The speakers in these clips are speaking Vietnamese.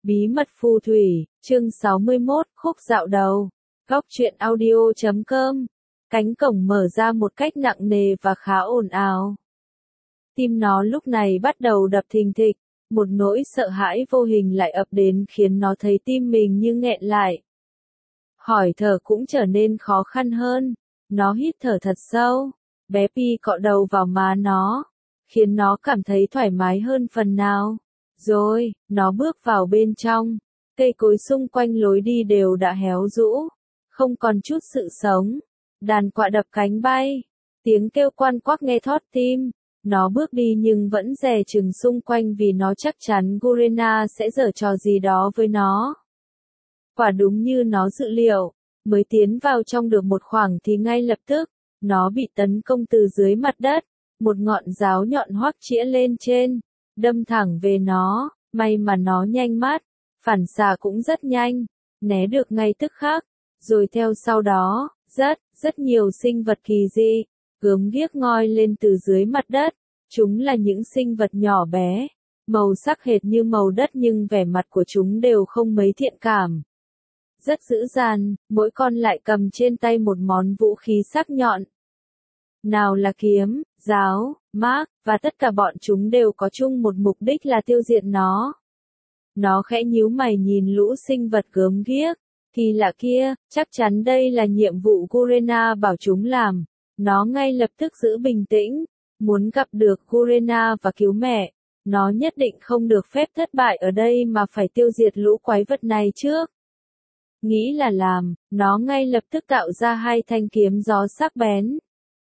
Bí mật phù thủy, chương 61, khúc dạo đầu. Góc truyện audio.com. Cánh cổng mở ra một cách nặng nề và khá ồn ào. Tim nó lúc này bắt đầu đập thình thịch, một nỗi sợ hãi vô hình lại ập đến khiến nó thấy tim mình như nghẹn lại. Hỏi thở cũng trở nên khó khăn hơn, nó hít thở thật sâu, bé Pi cọ đầu vào má nó, khiến nó cảm thấy thoải mái hơn phần nào. Rồi, nó bước vào bên trong, cây cối xung quanh lối đi đều đã héo rũ, không còn chút sự sống. Đàn quạ đập cánh bay, tiếng kêu quan quắc nghe thót tim. Nó bước đi nhưng vẫn dè chừng xung quanh vì nó chắc chắn Gurena sẽ giở trò gì đó với nó. Quả đúng như nó dự liệu, mới tiến vào trong được một khoảng thì ngay lập tức, nó bị tấn công từ dưới mặt đất, một ngọn giáo nhọn hoắc chĩa lên trên, đâm thẳng về nó. May mà nó nhanh mắt, phản xạ cũng rất nhanh, né được ngay tức khắc. Rồi theo sau đó, rất nhiều sinh vật kỳ dị, gớm ghiếc ngoi lên từ dưới mặt đất. Chúng là những sinh vật nhỏ bé, màu sắc hệt như màu đất nhưng vẻ mặt của chúng đều không mấy thiện cảm. Rất dữ dằn, mỗi con lại cầm trên tay một món vũ khí sắc nhọn. Nào là kiếm, giáo, mác, và tất cả bọn chúng đều có chung một mục đích là tiêu diệt nó. Nó khẽ nhíu mày nhìn lũ sinh vật gớm ghiếc. Kỳ lạ kia, chắc chắn đây là nhiệm vụ Gurena bảo chúng làm. Nó ngay lập tức giữ bình tĩnh, muốn gặp được Gurena và cứu mẹ. Nó nhất định không được phép thất bại ở đây mà phải tiêu diệt lũ quái vật này trước. Nghĩ là làm, nó ngay lập tức tạo ra hai thanh kiếm gió sắc bén.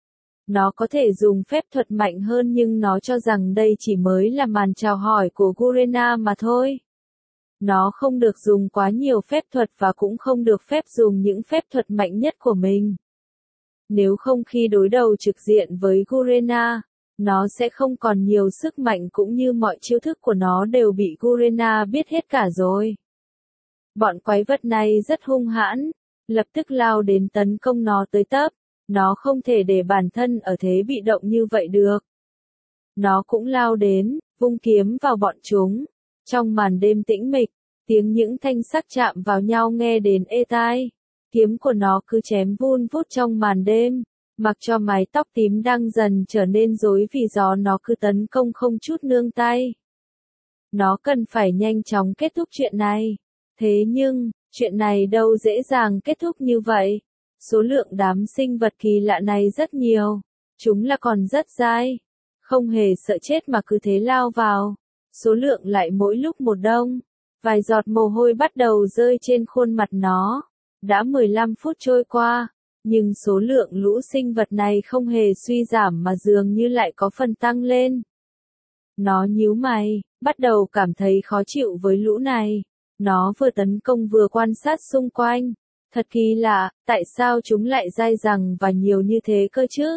Nó có thể dùng phép thuật mạnh hơn nhưng nó cho rằng đây chỉ mới là màn chào hỏi của Gurena mà thôi. Nó không được dùng quá nhiều phép thuật và cũng không được phép dùng những phép thuật mạnh nhất của mình. Nếu không khi đối đầu trực diện với Gurena, nó sẽ không còn nhiều sức mạnh cũng như mọi chiêu thức của nó đều bị Gurena biết hết cả rồi. Bọn quái vật này rất hung hãn, lập tức lao đến tấn công nó tới tấp. Nó không thể để bản thân ở thế bị động như vậy được. Nó cũng lao đến, vung kiếm vào bọn chúng. Trong màn đêm tĩnh mịch, tiếng những thanh sắc chạm vào nhau nghe đến ê tai. Kiếm của nó cứ chém vun vút trong màn đêm, mặc cho mái tóc tím đang dần trở nên rối vì gió nó cứ tấn công không chút nương tay. Nó cần phải nhanh chóng kết thúc chuyện này. Thế nhưng, chuyện này đâu dễ dàng kết thúc như vậy. Số lượng đám sinh vật kỳ lạ này rất nhiều. Chúng là còn rất dai. Không hề sợ chết mà cứ thế lao vào. Số lượng lại mỗi lúc một đông. Vài giọt mồ hôi bắt đầu rơi trên khuôn mặt nó. Đã 15 phút trôi qua, nhưng số lượng lũ sinh vật này không hề suy giảm mà dường như lại có phần tăng lên. Nó nhíu mày, bắt đầu cảm thấy khó chịu với lũ này. Nó vừa tấn công vừa quan sát xung quanh. Thật kỳ lạ, tại sao chúng lại dai dẳng và nhiều như thế cơ chứ?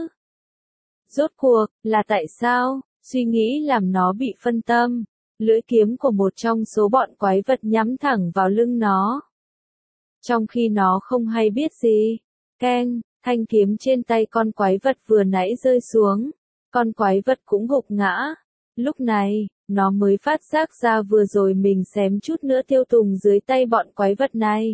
Rốt cuộc, là tại sao? Suy nghĩ làm nó bị phân tâm. Lưỡi kiếm của một trong số bọn quái vật nhắm thẳng vào lưng nó. Trong khi nó không hay biết gì, keng, thanh kiếm trên tay con quái vật vừa nãy rơi xuống. Con quái vật cũng gục ngã. Lúc này, nó mới phát giác ra vừa rồi mình xém chút nữa tiêu tùng dưới tay bọn quái vật này.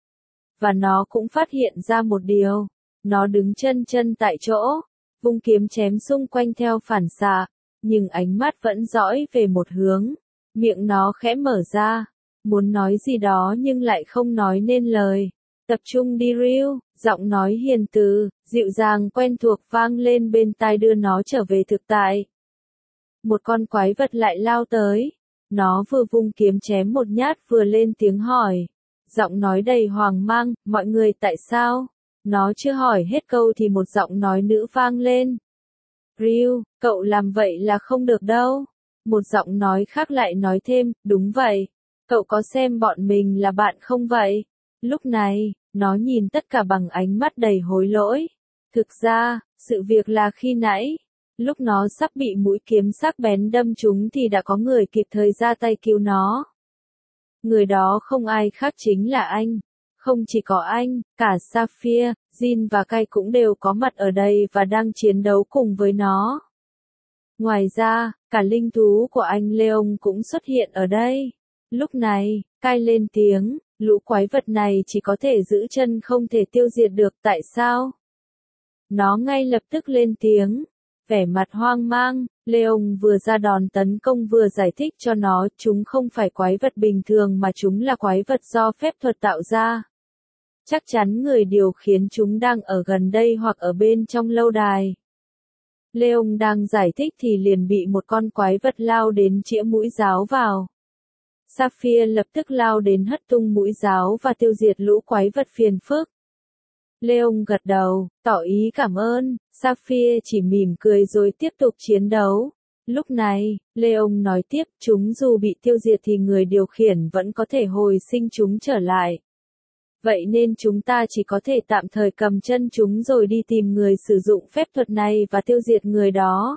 Và nó cũng phát hiện ra một điều. Nó đứng chân tại chỗ, vung kiếm chém xung quanh theo phản xạ, nhưng ánh mắt vẫn dõi về một hướng. Miệng nó khẽ mở ra, muốn nói gì đó nhưng lại không nói nên lời. Tập trung đi Ryu, giọng nói hiền từ, dịu dàng quen thuộc vang lên bên tai đưa nó trở về thực tại. Một con quái vật lại lao tới. Nó vừa vung kiếm chém một nhát vừa lên tiếng hỏi. Giọng nói đầy hoang mang, mọi người tại sao? Nó chưa hỏi hết câu thì một giọng nói nữ vang lên. Ryu, cậu làm vậy là không được đâu. Một giọng nói khác lại nói thêm, đúng vậy. Cậu có xem bọn mình là bạn không vậy? Lúc này, nó nhìn tất cả bằng ánh mắt đầy hối lỗi. Thực ra, sự việc là khi nãy, lúc nó sắp bị mũi kiếm sắc bén đâm trúng thì đã có người kịp thời ra tay cứu nó. Người đó không ai khác chính là anh. Không chỉ có anh, cả Sapphire, Jin và Kai cũng đều có mặt ở đây và đang chiến đấu cùng với nó. Ngoài ra, cả linh thú của anh Leon cũng xuất hiện ở đây. Lúc này, Cai lên tiếng, lũ quái vật này chỉ có thể giữ chân không thể tiêu diệt được, tại sao? Nó ngay lập tức lên tiếng, vẻ mặt hoang mang, Leon vừa ra đòn tấn công vừa giải thích cho nó, chúng không phải quái vật bình thường mà chúng là quái vật do phép thuật tạo ra. Chắc chắn người điều khiển chúng đang ở gần đây hoặc ở bên trong lâu đài. Leon đang giải thích thì liền bị một con quái vật lao đến chĩa mũi giáo vào. Sapphire lập tức lao đến hất tung mũi giáo và tiêu diệt lũ quái vật phiền phức. Leon gật đầu, tỏ ý cảm ơn, Sapphire chỉ mỉm cười rồi tiếp tục chiến đấu. Lúc này, Leon nói tiếp, chúng dù bị tiêu diệt thì người điều khiển vẫn có thể hồi sinh chúng trở lại. Vậy nên chúng ta chỉ có thể tạm thời cầm chân chúng rồi đi tìm người sử dụng phép thuật này và tiêu diệt người đó.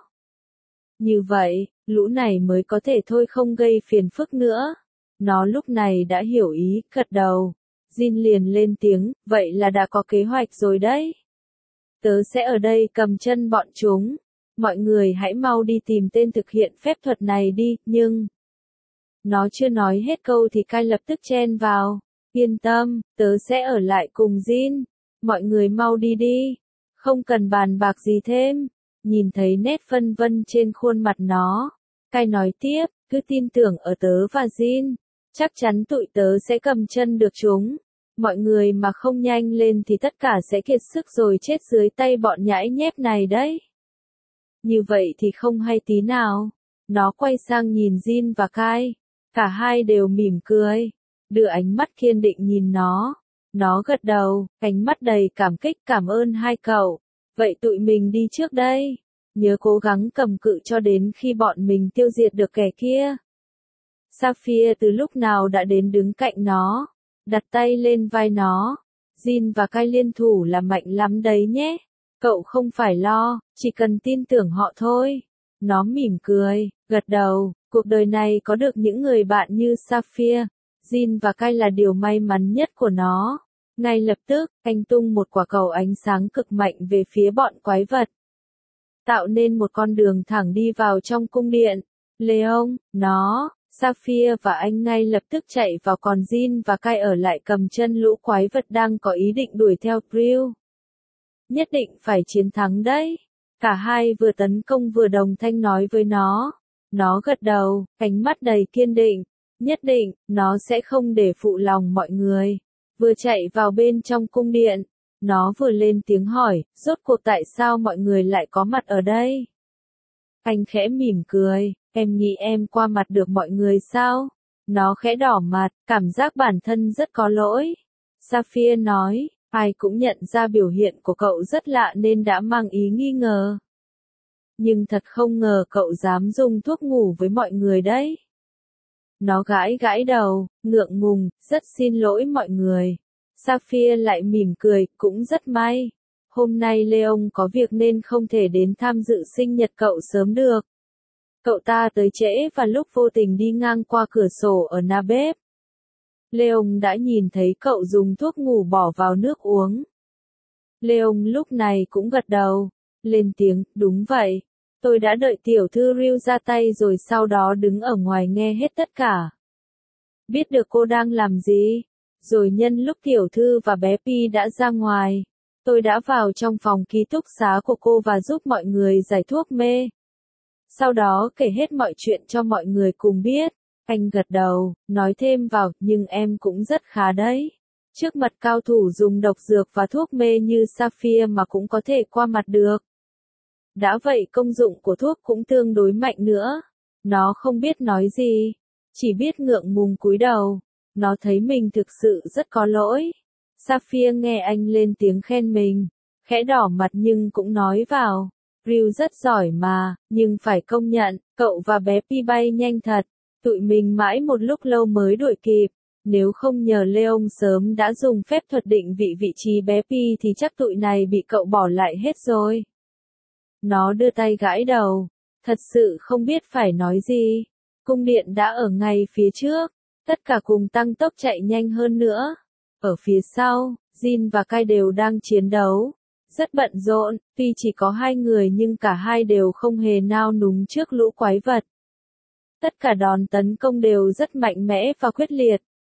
Như vậy, lũ này mới có thể thôi không gây phiền phức nữa. Nó lúc này đã hiểu ý, gật đầu. Jin liền lên tiếng, vậy là đã có kế hoạch rồi đấy. Tớ sẽ ở đây cầm chân bọn chúng. Mọi người hãy mau đi tìm tên thực hiện phép thuật này đi, nhưng... Nó chưa nói hết câu thì Cai lập tức chen vào. Yên tâm, tớ sẽ ở lại cùng Jin. Mọi người mau đi đi. Không cần bàn bạc gì thêm. Nhìn thấy nét phân vân trên khuôn mặt nó. Cai nói tiếp, cứ tin tưởng ở tớ và Jin. Chắc chắn tụi tớ sẽ cầm chân được chúng. Mọi người mà không nhanh lên thì tất cả sẽ kiệt sức rồi chết dưới tay bọn nhãi nhép này đấy. Như vậy thì không hay tí nào. Nó quay sang nhìn Jin và Cai. Cả hai đều mỉm cười. Đưa ánh mắt kiên định nhìn nó. Nó gật đầu, ánh mắt đầy cảm kích, cảm ơn hai cậu. Vậy tụi mình đi trước đây. Nhớ cố gắng cầm cự cho đến khi bọn mình tiêu diệt được kẻ kia. Sapphire từ lúc nào đã đến đứng cạnh nó. Đặt tay lên vai nó. Jin và Cai liên thủ là mạnh lắm đấy nhé. Cậu không phải lo, chỉ cần tin tưởng họ thôi. Nó mỉm cười, gật đầu, cuộc đời này có được những người bạn như Sapphire, Jin và Cai là điều may mắn nhất của nó. Ngay lập tức, anh tung một quả cầu ánh sáng cực mạnh về phía bọn quái vật. Tạo nên một con đường thẳng đi vào trong cung điện. Leon, nó, Sapphire và anh ngay lập tức chạy vào còn Jin và Cai ở lại cầm chân lũ quái vật đang có ý định đuổi theo Prill. Nhất định phải chiến thắng đấy. Cả hai vừa tấn công vừa đồng thanh nói với nó. Nó gật đầu, ánh mắt đầy kiên định. Nhất định, nó sẽ không để phụ lòng mọi người. Vừa chạy vào bên trong cung điện. Nó vừa lên tiếng hỏi, rốt cuộc tại sao mọi người lại có mặt ở đây? Anh khẽ mỉm cười, em nghĩ em qua mặt được mọi người sao? Nó khẽ đỏ mặt, cảm giác bản thân rất có lỗi. Sapphire nói, ai cũng nhận ra biểu hiện của cậu rất lạ nên đã mang ý nghi ngờ. Nhưng thật không ngờ cậu dám dùng thuốc ngủ với mọi người đấy. Nó gãi gãi đầu, ngượng ngùng, rất xin lỗi mọi người. Sapphire lại mỉm cười, cũng rất may. Hôm nay Leon có việc nên không thể đến tham dự sinh nhật cậu sớm được. Cậu ta tới trễ và lúc vô tình đi ngang qua cửa sổ ở na bếp. Leon đã nhìn thấy cậu dùng thuốc ngủ bỏ vào nước uống. Leon lúc này cũng gật đầu, lên tiếng, đúng vậy. Tôi đã đợi tiểu thư Rill ra tay rồi sau đó đứng ở ngoài nghe hết tất cả. Biết được cô đang làm gì. Rồi nhân lúc tiểu thư và bé Pi đã ra ngoài, tôi đã vào trong phòng ký túc xá của cô và giúp mọi người giải thuốc mê. Sau đó kể hết mọi chuyện cho mọi người cùng biết. Anh gật đầu, nói thêm vào, nhưng em cũng rất khá đấy. Trước mặt cao thủ dùng độc dược và thuốc mê như Sapphire mà cũng có thể qua mặt được. Đã vậy công dụng của thuốc cũng tương đối mạnh nữa. Nó không biết nói gì, chỉ biết ngượng ngùng cúi đầu. Nó thấy mình thực sự rất có lỗi. Sapphire nghe anh lên tiếng khen mình, khẽ đỏ mặt nhưng cũng nói vào. Rill rất giỏi mà, nhưng phải công nhận, cậu và bé Pi bay nhanh thật. Tụi mình mãi một lúc lâu mới đuổi kịp. Nếu không nhờ Leon sớm đã dùng phép thuật định vị trí bé Pi thì chắc tụi này bị cậu bỏ lại hết rồi. Nó đưa tay gãi đầu. Thật sự không biết phải nói gì. Cung điện đã ở ngay phía trước. Tất cả cùng tăng tốc chạy nhanh hơn nữa. Ở phía sau, Jin và Cai đều đang chiến đấu. Rất bận rộn, tuy chỉ có hai người nhưng cả hai đều không hề nao núng trước lũ quái vật. Tất cả đòn tấn công đều rất mạnh mẽ và quyết liệt.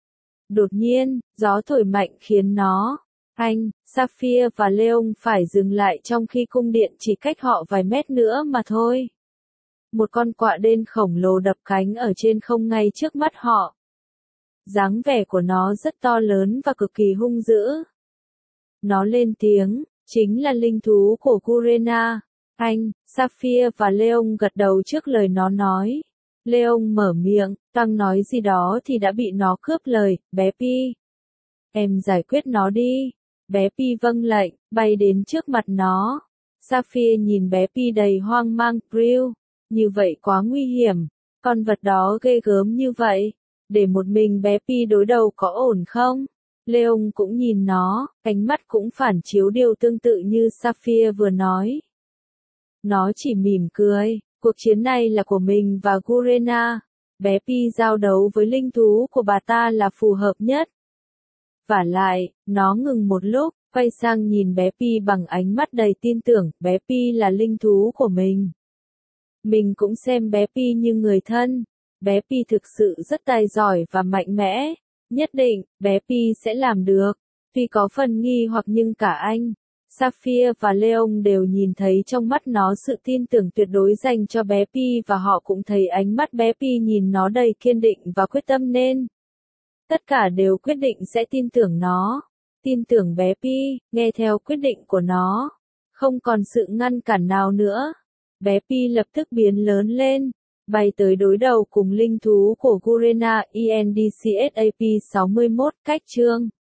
Đột nhiên, gió thổi mạnh khiến anh, Sapphire và Leon phải dừng lại trong khi cung điện chỉ cách họ vài mét nữa mà thôi. Một con quạ đen khổng lồ đập cánh ở trên không ngay trước mắt họ. Dáng vẻ của nó rất to lớn và cực kỳ hung dữ. Nó lên tiếng, chính là linh thú của Gurena. Anh, Sapphire và Leon gật đầu trước lời nó nói. Leon mở miệng, đang nói gì đó thì đã bị nó cướp lời, bé Pi. Em giải quyết nó đi. Bé Pi vâng lệnh, bay đến trước mặt nó. Sapphire nhìn bé Pi đầy hoang mang, Brill. Như vậy quá nguy hiểm. Con vật đó ghê gớm như vậy. Để một mình bé Pi đối đầu có ổn không? Leon cũng nhìn nó, ánh mắt cũng phản chiếu điều tương tự như Sapphire vừa nói. Nó chỉ mỉm cười, cuộc chiến này là của mình và Gurena. Bé Pi giao đấu với linh thú của bà ta là phù hợp nhất. Vả lại, nó ngừng một lúc, quay sang nhìn bé Pi bằng ánh mắt đầy tin tưởng, bé Pi là linh thú của mình. Mình cũng xem bé Pi như người thân. Bé Pi thực sự rất tài giỏi và mạnh mẽ. Nhất định, bé Pi sẽ làm được. Tuy có phần nghi hoặc nhưng cả anh, Sapphire và Leon đều nhìn thấy trong mắt nó sự tin tưởng tuyệt đối dành cho bé Pi và họ cũng thấy ánh mắt bé Pi nhìn nó đầy kiên định và quyết tâm nên. Tất cả đều quyết định sẽ tin tưởng nó. Tin tưởng bé Pi, nghe theo quyết định của nó. Không còn sự ngăn cản nào nữa. Bé Pi lập tức biến lớn lên, bay tới đối đầu cùng linh thú của Gurena ENDCSAP 61, cách chương.